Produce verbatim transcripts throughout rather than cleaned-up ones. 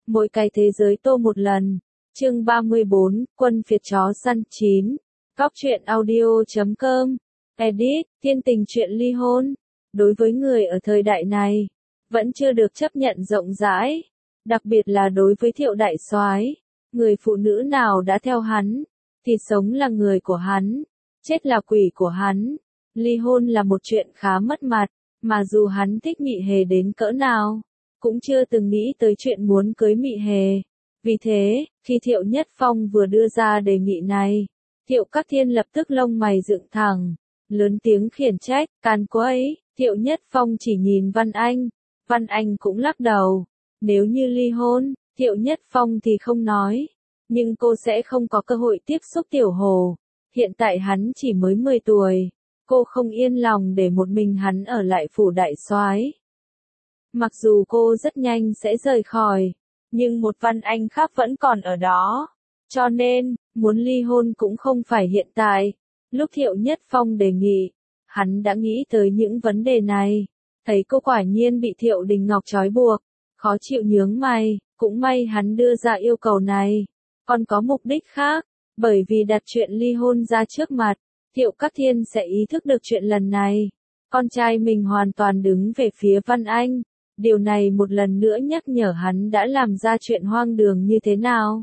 Mỗi cái thế giới tô một lần. Chương ba mươi bốn, Quân phiệt chó săn chín. Góc truyện audio chấm com. Edit, thiên tình chuyện ly hôn. Đối với người ở thời đại này, vẫn chưa được chấp nhận rộng rãi. Đặc biệt là đối với Thiệu đại soái, người phụ nữ nào đã theo hắn, thì sống là người của hắn, chết là quỷ của hắn. Ly hôn là một chuyện khá mất mặt, mà dù hắn thích Mị Hề đến cỡ nào, cũng chưa từng nghĩ tới chuyện muốn cưới Mị Hề. Vì thế, khi Thiệu Nhất Phong vừa đưa ra đề nghị này, Thiệu Các Thiên lập tức lông mày dựng thẳng, lớn tiếng khiển trách, can quấy. Thiệu Nhất Phong chỉ nhìn Văn Anh, Văn Anh cũng lắc đầu. Nếu như ly hôn, Thiệu Nhất Phong thì không nói, nhưng cô sẽ không có cơ hội tiếp xúc Tiểu Hồ. Hiện tại hắn chỉ mới mười tuổi, cô không yên lòng để một mình hắn ở lại phủ đại soái. Mặc dù cô rất nhanh sẽ rời khỏi, nhưng một Văn Anh khác vẫn còn ở đó. Cho nên, muốn ly hôn cũng không phải hiện tại. Lúc Thiệu Nhất Phong đề nghị, hắn đã nghĩ tới những vấn đề này. Thấy cô quả nhiên bị Thiệu Đình Ngọc trói buộc, khó chịu nhướng mày. Cũng may hắn đưa ra yêu cầu này, còn có mục đích khác. Bởi vì đặt chuyện ly hôn ra trước mặt, Thiệu Các Thiên sẽ ý thức được chuyện lần này. Con trai mình hoàn toàn đứng về phía Văn Anh. Điều này một lần nữa nhắc nhở hắn đã làm ra chuyện hoang đường như thế nào.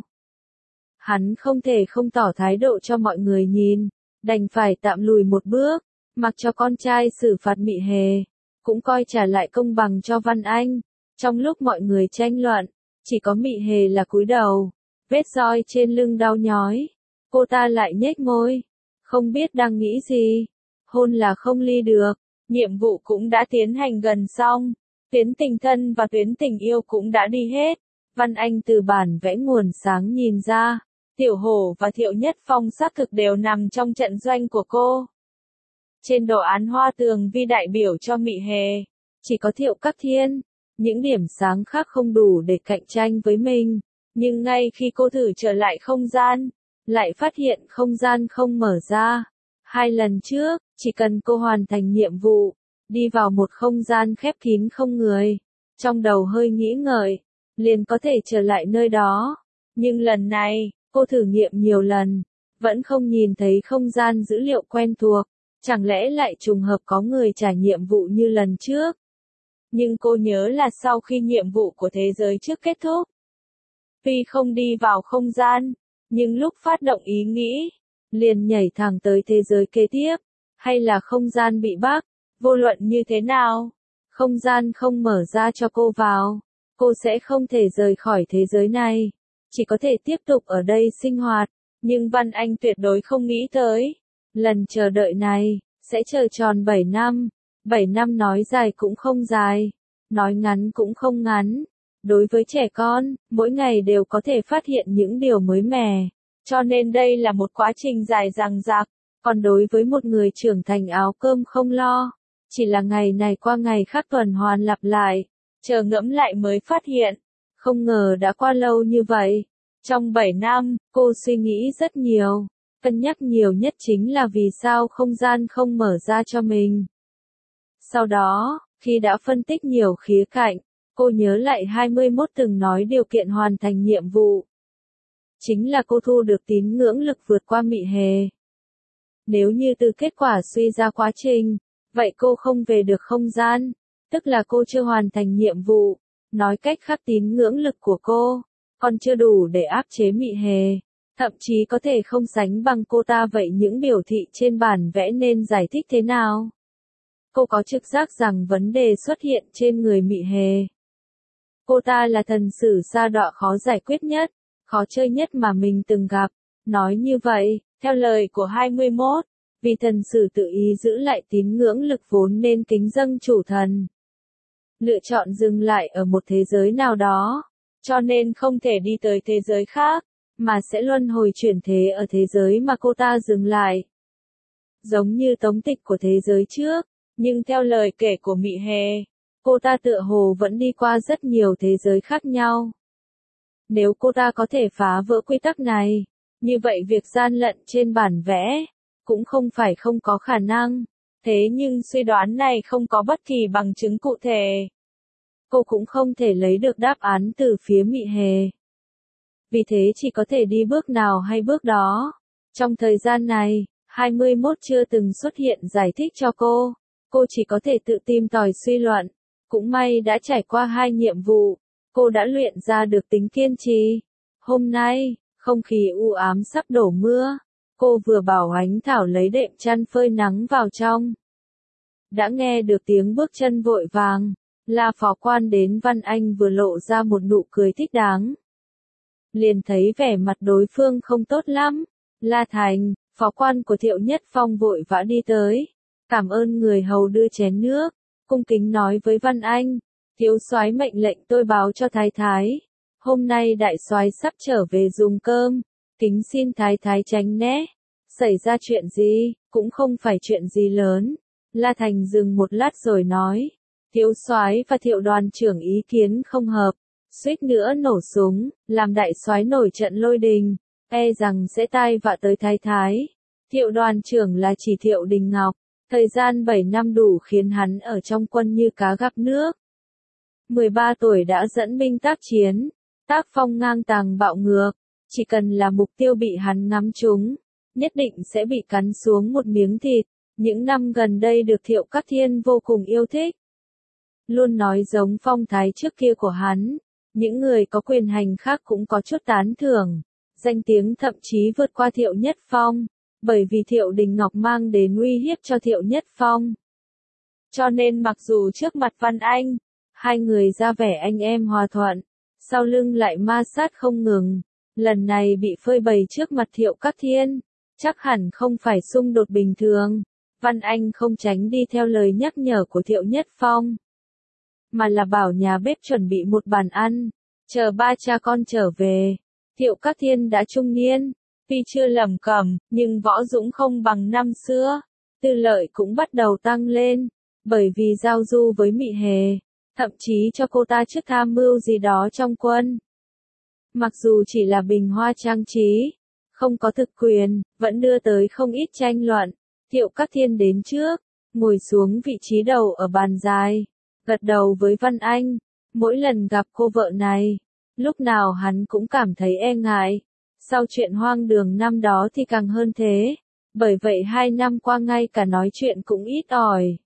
Hắn không thể không tỏ thái độ cho mọi người nhìn, đành phải tạm lùi một bước, mặc cho con trai xử phạt Mị Hề, cũng coi trả lại công bằng cho Văn Anh. Trong lúc mọi người tranh luận, chỉ có Mị Hề là cúi đầu, vết roi trên lưng đau nhói. Cô ta lại nhếch môi, không biết đang nghĩ gì. Hôn là không ly được, nhiệm vụ cũng đã tiến hành gần xong. Tuyến tình thân và tuyến tình yêu cũng đã đi hết. Văn Anh từ bản vẽ nguồn sáng nhìn ra, Tiểu Hổ và Thiệu Nhất Phong xác thực đều nằm trong trận doanh của cô. Trên đồ án hoa tường vi đại biểu cho Mị Hề, chỉ có Thiệu Các Thiên. Những điểm sáng khác không đủ để cạnh tranh với mình. Nhưng ngay khi cô thử trở lại không gian, lại phát hiện không gian không mở ra. Hai lần trước, chỉ cần cô hoàn thành nhiệm vụ, đi vào một không gian khép kín không người, trong đầu hơi nghĩ ngợi, liền có thể trở lại nơi đó. Nhưng lần này, cô thử nghiệm nhiều lần, vẫn không nhìn thấy không gian dữ liệu quen thuộc. Chẳng lẽ lại trùng hợp có người trả nhiệm vụ như lần trước? Nhưng cô nhớ là sau khi nhiệm vụ của thế giới trước kết thúc, tuy không đi vào không gian, nhưng lúc phát động ý nghĩ, liền nhảy thẳng tới thế giới kế tiếp. Hay là không gian bị bug? Vô luận như thế nào, không gian không mở ra cho cô vào, cô sẽ không thể rời khỏi thế giới này, chỉ có thể tiếp tục ở đây sinh hoạt. Nhưng Văn Anh tuyệt đối không nghĩ tới, lần chờ đợi này, sẽ chờ tròn bảy năm. bảy năm nói dài cũng không dài, nói ngắn cũng không ngắn. Đối với trẻ con, mỗi ngày đều có thể phát hiện những điều mới mẻ, cho nên đây là một quá trình dài dằng dặc. Còn đối với một người trưởng thành áo cơm không lo, chỉ là ngày này qua ngày khác tuần hoàn lặp lại, chờ ngẫm lại mới phát hiện, không ngờ đã qua lâu như vậy. Trong bảy năm, cô suy nghĩ rất nhiều, cân nhắc nhiều nhất chính là vì sao không gian không mở ra cho mình. Sau đó, khi đã phân tích nhiều khía cạnh, cô nhớ lại hai mươi mốt từng nói điều kiện hoàn thành nhiệm vụ. Chính là cô thu được tín ngưỡng lực vượt qua Mị Hề. Nếu như từ kết quả suy ra quá trình, vậy cô không về được không gian, tức là cô chưa hoàn thành nhiệm vụ. Nói cách khác tín ngưỡng lực của cô, còn chưa đủ để áp chế Mị Hề, thậm chí có thể không sánh bằng cô ta. Vậy những biểu thị trên bản vẽ nên giải thích thế nào? Cô có trực giác rằng vấn đề xuất hiện trên người Mị Hề. Cô ta là thần sử sa đọa khó giải quyết nhất, khó chơi nhất mà mình từng gặp. Nói như vậy, theo lời của hai mươi mốt, vì thần sử tự ý giữ lại tín ngưỡng lực vốn nên kính dâng chủ thần. Lựa chọn dừng lại ở một thế giới nào đó, cho nên không thể đi tới thế giới khác, mà sẽ luân hồi chuyển thế ở thế giới mà cô ta dừng lại. Giống như tống tịch của thế giới trước, nhưng theo lời kể của Mị Hề, cô ta tựa hồ vẫn đi qua rất nhiều thế giới khác nhau. Nếu cô ta có thể phá vỡ quy tắc này, như vậy việc gian lận trên bản vẽ cũng không phải không có khả năng. Thế nhưng suy đoán này không có bất kỳ bằng chứng cụ thể. cô cũng không thể lấy được đáp án từ phía Mị Hề. Vì thế chỉ có thể đi bước nào hay bước đó. Trong thời gian này, hai mươi mốt chưa từng xuất hiện giải thích cho cô. Cô chỉ có thể tự tìm tòi suy luận. Cũng may đã trải qua hai nhiệm vụ, cô đã luyện ra được tính kiên trì. Hôm nay, không khí u ám sắp đổ mưa. Cô vừa bảo Ánh Thảo lấy đệm chăn phơi nắng vào trong. Đã nghe được tiếng bước chân vội vàng. La Phó Quan đến Văn Anh vừa lộ ra một nụ cười thích đáng. Liền thấy vẻ mặt đối phương không tốt lắm. La Thành, Phó Quan của Thiệu Nhất Phong vội vã đi tới. Cảm ơn người hầu đưa chén nước. Cung kính nói với Văn Anh. Thiếu soái mệnh lệnh tôi báo cho Thái Thái. Hôm nay đại soái sắp trở về dùng cơm. Kính xin Thái Thái tránh né. Xảy ra chuyện gì, cũng không phải chuyện gì lớn. La Thành dừng một lát rồi nói. Thiếu soái và Thiệu đoàn trưởng ý kiến không hợp. Suýt nữa nổ súng, làm đại soái nổi trận lôi đình. E rằng sẽ tai vạ tới Thái Thái. Thiệu đoàn trưởng là chỉ Thiệu Đình Ngọc. Thời gian bảy năm đủ khiến hắn ở trong quân như cá gặp nước. mười ba tuổi đã dẫn binh tác chiến. Tác phong ngang tàng bạo ngược. Chỉ cần là mục tiêu bị hắn ngắm trúng, nhất định sẽ bị cắn xuống một miếng thịt. Những năm gần đây được Thiệu Các Thiên vô cùng yêu thích. Luôn nói giống phong thái trước kia của hắn. Những người có quyền hành khác cũng có chút tán thưởng. Danh tiếng thậm chí vượt qua Thiệu Nhất Phong. Bởi vì Thiệu Đình Ngọc mang đến uy hiếp cho Thiệu Nhất Phong. Cho nên mặc dù trước mặt Văn Anh, hai người ra vẻ anh em hòa thuận, sau lưng lại ma sát không ngừng. Lần này bị phơi bày trước mặt Thiệu Các Thiên, chắc hẳn không phải xung đột bình thường. Văn Anh không tránh đi theo lời nhắc nhở của Thiệu Nhất Phong, mà là bảo nhà bếp chuẩn bị một bàn ăn, chờ ba cha con trở về. Thiệu Các Thiên đã trung niên, tuy chưa lầm cẩm, nhưng võ dũng không bằng năm xưa. Tư lợi cũng bắt đầu tăng lên, bởi vì giao du với Mị Hề, thậm chí cho cô ta chức tham mưu gì đó trong quân. Mặc dù chỉ là bình hoa trang trí, không có thực quyền, vẫn đưa tới không ít tranh luận. Thiệu Các Thiên đến trước, ngồi xuống vị trí đầu ở bàn dài, gật đầu với Văn Anh. Mỗi lần gặp cô vợ này, lúc nào hắn cũng cảm thấy e ngại. Sau chuyện hoang đường năm đó thì càng hơn thế. Bởi vậy hai năm qua ngay cả nói chuyện cũng ít ỏi.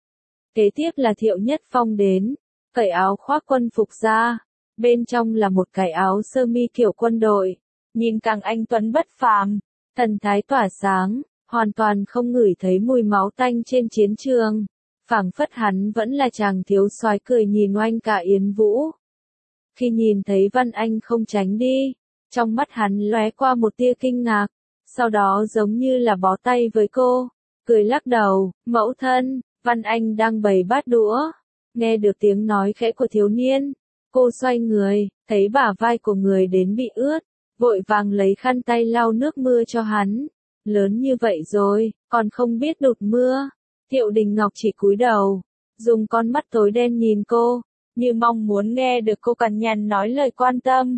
Kế tiếp là Thiệu Nhất Phong đến, cởi áo khoác quân phục ra. Bên trong là một cái áo sơ mi kiểu quân đội. Nhìn càng anh tuấn bất phàm, thần thái tỏa sáng, hoàn toàn không ngửi thấy mùi máu tanh trên chiến trường. Phảng phất hắn vẫn là chàng thiếu soái cười nhìn oanh cả Yến Vũ. Khi nhìn thấy Văn Anh không tránh đi, trong mắt hắn lóe qua một tia kinh ngạc, sau đó giống như là bó tay với cô, cười lắc đầu. Mẫu thân, Văn Anh đang bày bát đũa, nghe được tiếng nói khẽ của thiếu niên, cô xoay người, thấy bả vai của người đến bị ướt, vội vàng lấy khăn tay lau nước mưa cho hắn. Lớn như vậy rồi, còn không biết đột mưa. Thiệu Đình Ngọc chỉ cúi đầu, dùng con mắt tối đen nhìn cô, như mong muốn nghe được cô cằn nhằn nói lời quan tâm.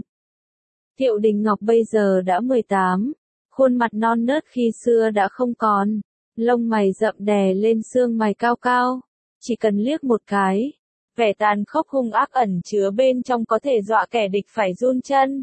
Thiệu Đình Ngọc bây giờ đã mười tám, khuôn mặt non nớt khi xưa đã không còn, lông mày rậm đè lên xương mày cao cao, chỉ cần liếc một cái, vẻ tàn khốc hung ác ẩn chứa bên trong có thể dọa kẻ địch phải run chân.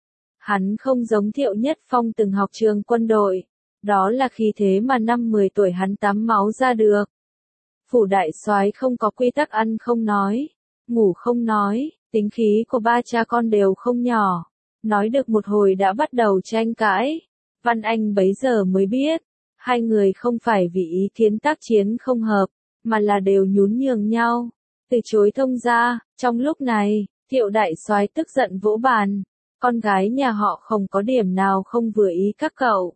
Hắn không giống Thiệu Nhất Phong từng học trường quân đội, đó là khí thế mà năm mười tuổi hắn tắm máu ra được. Phủ đại soái không có quy tắc ăn không nói, ngủ không nói, tính khí của ba cha con đều không nhỏ. Nói được một hồi đã bắt đầu tranh cãi. Văn Anh bấy giờ mới biết, hai người không phải vì ý kiến tác chiến không hợp, mà là đều nhún nhường nhau, từ chối thông gia. Trong lúc này, Thiệu đại soái tức giận vỗ bàn, con gái nhà họ không có điểm nào không vừa ý các cậu.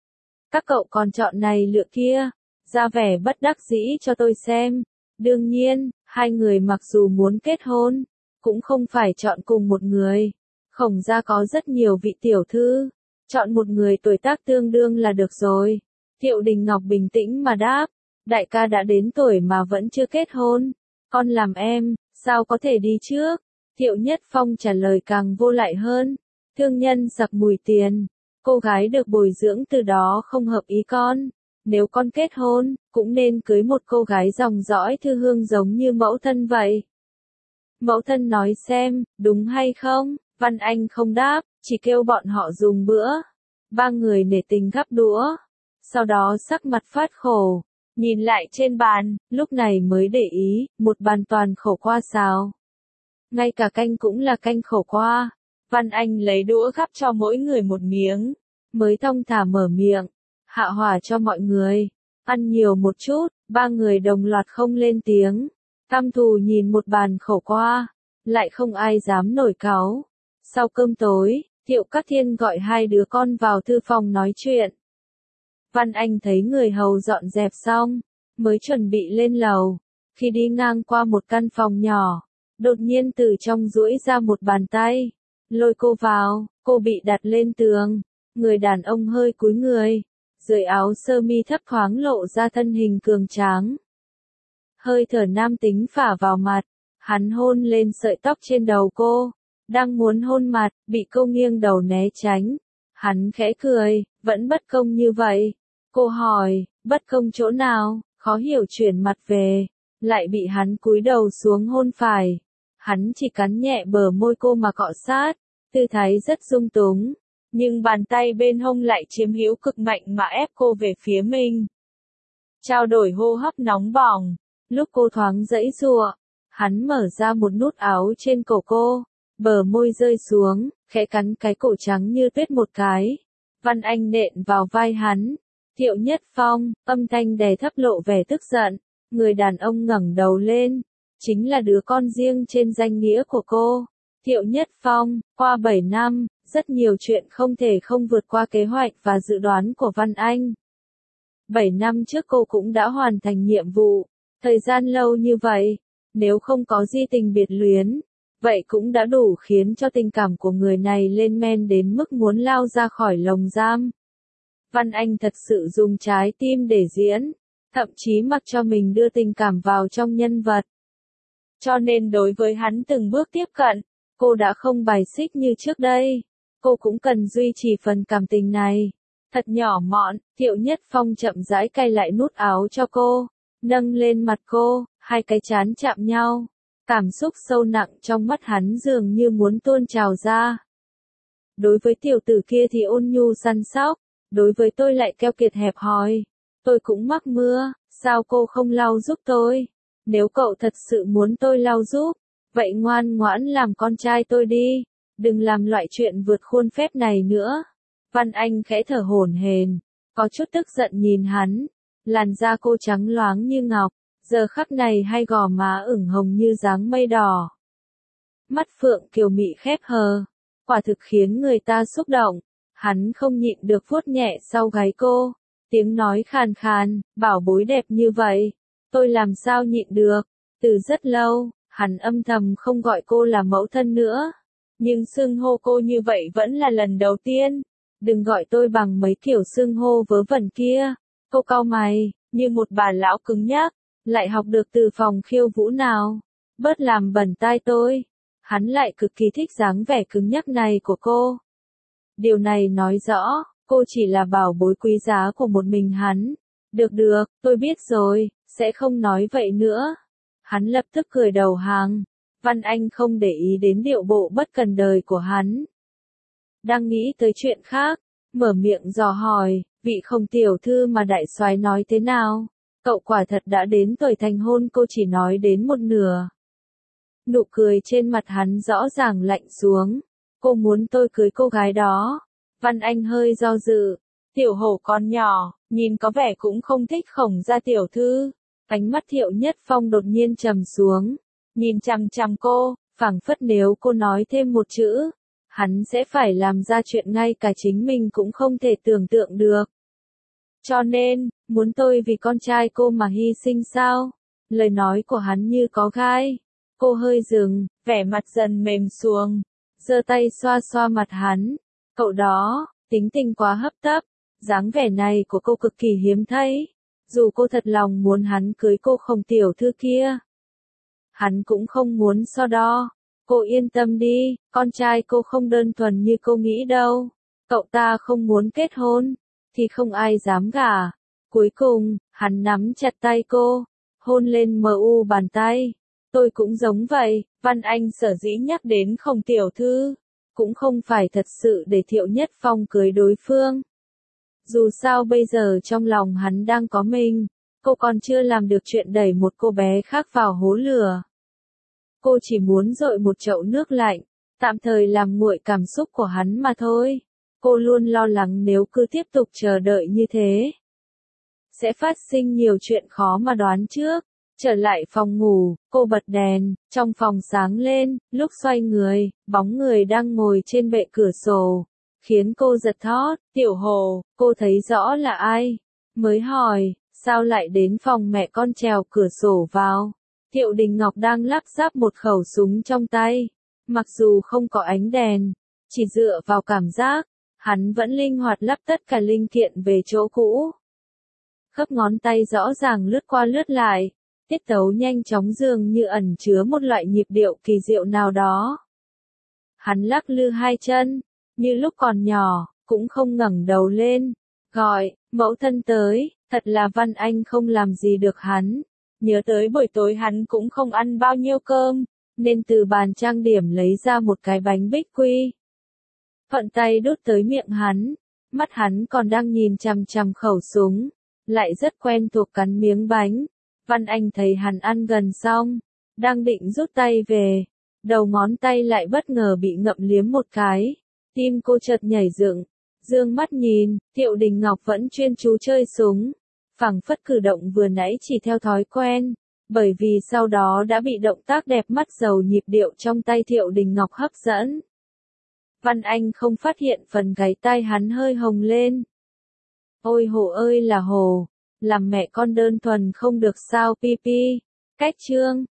Các cậu còn chọn này lựa kia, ra vẻ bất đắc dĩ cho tôi xem. Đương nhiên, hai người mặc dù muốn kết hôn, cũng không phải chọn cùng một người. Khổng gia có rất nhiều vị tiểu thư, chọn một người tuổi tác tương đương là được rồi. Thiệu Đình Ngọc bình tĩnh mà đáp, đại ca đã đến tuổi mà vẫn chưa kết hôn, con làm em, sao có thể đi trước. Thiệu Nhất Phong trả lời càng vô lại hơn, thương nhân giặc mùi tiền, cô gái được bồi dưỡng từ đó không hợp ý con. Nếu con kết hôn, cũng nên cưới một cô gái dòng dõi thư hương giống như mẫu thân vậy. Mẫu thân nói xem, đúng hay không? Văn Anh không đáp, chỉ kêu bọn họ dùng bữa. Ba người nể tình gắp đũa. Sau đó sắc mặt phát khổ. Nhìn lại trên bàn, lúc này mới để ý, một bàn toàn khổ qua xào. Ngay cả canh cũng là canh khổ qua. Văn Anh lấy đũa gắp cho mỗi người một miếng. Mới thong thả mở miệng. Hạ hỏa cho mọi người. Ăn nhiều một chút, ba người đồng loạt không lên tiếng. Căm thù nhìn một bàn khổ qua. Lại không ai dám nổi cáu. Sau cơm tối, Thiệu Cát Thiên gọi hai đứa con vào thư phòng nói chuyện. Văn Anh thấy người hầu dọn dẹp xong, mới chuẩn bị lên lầu. Khi đi ngang qua một căn phòng nhỏ, đột nhiên từ trong duỗi ra một bàn tay, lôi cô vào, cô bị đặt lên tường. Người đàn ông hơi cúi người, dưới áo sơ mi thấp thoáng lộ ra thân hình cường tráng. Hơi thở nam tính phả vào mặt, hắn hôn lên sợi tóc trên đầu cô, đang muốn hôn mặt, bị cô nghiêng đầu né tránh. Hắn khẽ cười, vẫn bất công như vậy. Cô hỏi, bất công chỗ nào, khó hiểu chuyển mặt về, lại bị hắn cúi đầu xuống hôn phải. Hắn chỉ cắn nhẹ bờ môi cô mà cọ sát, tư thái rất dung túng, nhưng bàn tay bên hông lại chiếm hữu cực mạnh mà ép cô về phía mình. Trao đổi hô hấp nóng bỏng, lúc cô thoáng giãy giụa, hắn mở ra một nút áo trên cổ cô, bờ môi rơi xuống, khẽ cắn cái cổ trắng như tuyết một cái. Văn Anh nện vào vai hắn. Thiệu Nhất Phong, âm thanh đè thấp lộ vẻ tức giận. Người đàn ông ngẩng đầu lên, chính là đứa con riêng trên danh nghĩa của cô. Thiệu Nhất Phong, qua bảy năm, rất nhiều chuyện không thể không vượt qua kế hoạch và dự đoán của Văn Anh. Bảy năm trước cô cũng đã hoàn thành nhiệm vụ. Thời gian lâu như vậy, nếu không có di tình biệt luyến, vậy cũng đã đủ khiến cho tình cảm của người này lên men đến mức muốn lao ra khỏi lồng giam. Văn Anh thật sự dùng trái tim để diễn, thậm chí mặc cho mình đưa tình cảm vào trong nhân vật. Cho nên đối với hắn từng bước tiếp cận, cô đã không bài xích như trước đây. Cô cũng cần duy trì phần cảm tình này. Thật nhỏ mọn, Thiệu Nhất Phong chậm rãi cài lại nút áo cho cô, nâng lên mặt cô, hai cái trán chạm nhau. Cảm xúc sâu nặng trong mắt hắn dường như muốn tuôn trào ra. Đối với tiểu tử kia thì ôn nhu săn sóc, đối với tôi lại keo kiệt hẹp hòi. Tôi cũng mắc mưa, sao cô không lau giúp tôi? Nếu cậu thật sự muốn tôi lau giúp, vậy ngoan ngoãn làm con trai tôi đi, đừng làm loại chuyện vượt khuôn phép này nữa. Văn Anh khẽ thở hổn hển, có chút tức giận nhìn hắn, làn da cô trắng loáng như ngọc, giờ khắc này hai gò má ửng hồng như dáng mây đỏ. Mắt phượng kiều mị khép hờ, quả thực khiến người ta xúc động. Hắn không nhịn được vuốt nhẹ sau gáy cô, tiếng nói khàn khàn, bảo bối đẹp như vậy, tôi làm sao nhịn được. Từ rất lâu, hắn âm thầm không gọi cô là mẫu thân nữa, nhưng xưng hô cô như vậy vẫn là lần đầu tiên. Đừng gọi tôi bằng mấy kiểu xưng hô vớ vẩn kia. Cô cau mày, như một bà lão cứng nhắc, lại học được từ phòng khiêu vũ nào. Bớt làm bẩn tai tôi. Hắn lại cực kỳ thích dáng vẻ cứng nhắc này của cô. Điều này nói rõ, cô chỉ là bảo bối quý giá của một mình hắn. Được được, tôi biết rồi, sẽ không nói vậy nữa. Hắn lập tức cười đầu hàng. Văn Anh không để ý đến điệu bộ bất cần đời của hắn. Đang nghĩ tới chuyện khác, mở miệng dò hỏi, vị Không tiểu thư mà đại soái nói thế nào? Cậu quả thật đã đến tuổi thành hôn, cô chỉ nói đến một nửa. Nụ cười trên mặt hắn rõ ràng lạnh xuống. Cô muốn tôi cưới cô gái đó. Văn Anh hơi do dự. Tiểu hổ còn nhỏ, nhìn có vẻ cũng không thích Khổng gia tiểu thư. Ánh mắt Thiệu Nhất Phong đột nhiên trầm xuống. Nhìn chằm chằm cô, phảng phất nếu cô nói thêm một chữ, hắn sẽ phải làm ra chuyện ngay cả chính mình cũng không thể tưởng tượng được. Cho nên, muốn tôi vì con trai cô mà hy sinh sao? Lời nói của hắn như có gai. Cô hơi dừng, vẻ mặt dần mềm xuống, giơ tay xoa xoa mặt hắn. Cậu đó, tính tình quá hấp tấp, dáng vẻ này của cô cực kỳ hiếm thấy. Dù cô thật lòng muốn hắn cưới cô Không tiểu thư kia, hắn cũng không muốn so đo. Cô yên tâm đi, con trai cô không đơn thuần như cô nghĩ đâu. Cậu ta không muốn kết hôn, thì không ai dám gả. Cuối cùng, hắn nắm chặt tay cô, hôn lên mờ u bàn tay. Tôi cũng giống vậy, Văn Anh sở dĩ nhắc đến Khổng tiểu thư, cũng không phải thật sự để Thiệu Nhất Phong cưới đối phương. Dù sao bây giờ trong lòng hắn đang có mình, cô còn chưa làm được chuyện đẩy một cô bé khác vào hố lửa. Cô chỉ muốn dội một chậu nước lạnh, tạm thời làm nguội cảm xúc của hắn mà thôi. Cô luôn lo lắng nếu cứ tiếp tục chờ đợi như thế, sẽ phát sinh nhiều chuyện khó mà đoán trước. Trở lại phòng ngủ, cô bật đèn, trong phòng sáng lên, lúc xoay người, bóng người đang ngồi trên bệ cửa sổ, khiến cô giật thót. Tiểu Hồ, cô thấy rõ là ai, mới hỏi, sao lại đến phòng mẹ con trèo cửa sổ vào. Thiệu Đình Ngọc đang lắp ráp một khẩu súng trong tay, mặc dù không có ánh đèn, chỉ dựa vào cảm giác, hắn vẫn linh hoạt lắp tất cả linh kiện về chỗ cũ. Khớp ngón tay rõ ràng lướt qua lướt lại, tiết tấu nhanh chóng dường như ẩn chứa một loại nhịp điệu kỳ diệu nào đó. Hắn lắc lư hai chân, như lúc còn nhỏ, cũng không ngẩng đầu lên, gọi, mẫu thân tới. Thật là Văn Anh không làm gì được hắn. Nhớ tới buổi tối hắn cũng không ăn bao nhiêu cơm, nên từ bàn trang điểm lấy ra một cái bánh bích quy. Thuận tay đút tới miệng hắn, mắt hắn còn đang nhìn chằm chằm khẩu súng, lại rất quen thuộc cắn miếng bánh. Văn Anh thấy hắn ăn gần xong, đang định rút tay về, đầu ngón tay lại bất ngờ bị ngậm liếm một cái. Tim cô chợt nhảy dựng, dương mắt nhìn, Thiệu Đình Ngọc vẫn chuyên chú chơi súng. Phảng phất cử động vừa nãy chỉ theo thói quen, bởi vì sau đó đã bị động tác đẹp mắt giàu nhịp điệu trong tay Thiệu Đình Ngọc hấp dẫn. Văn Anh không phát hiện phần gáy tai hắn hơi hồng lên. Ôi Hồ ơi là Hồ, làm mẹ con đơn thuần không được sao pi pi. Cách chương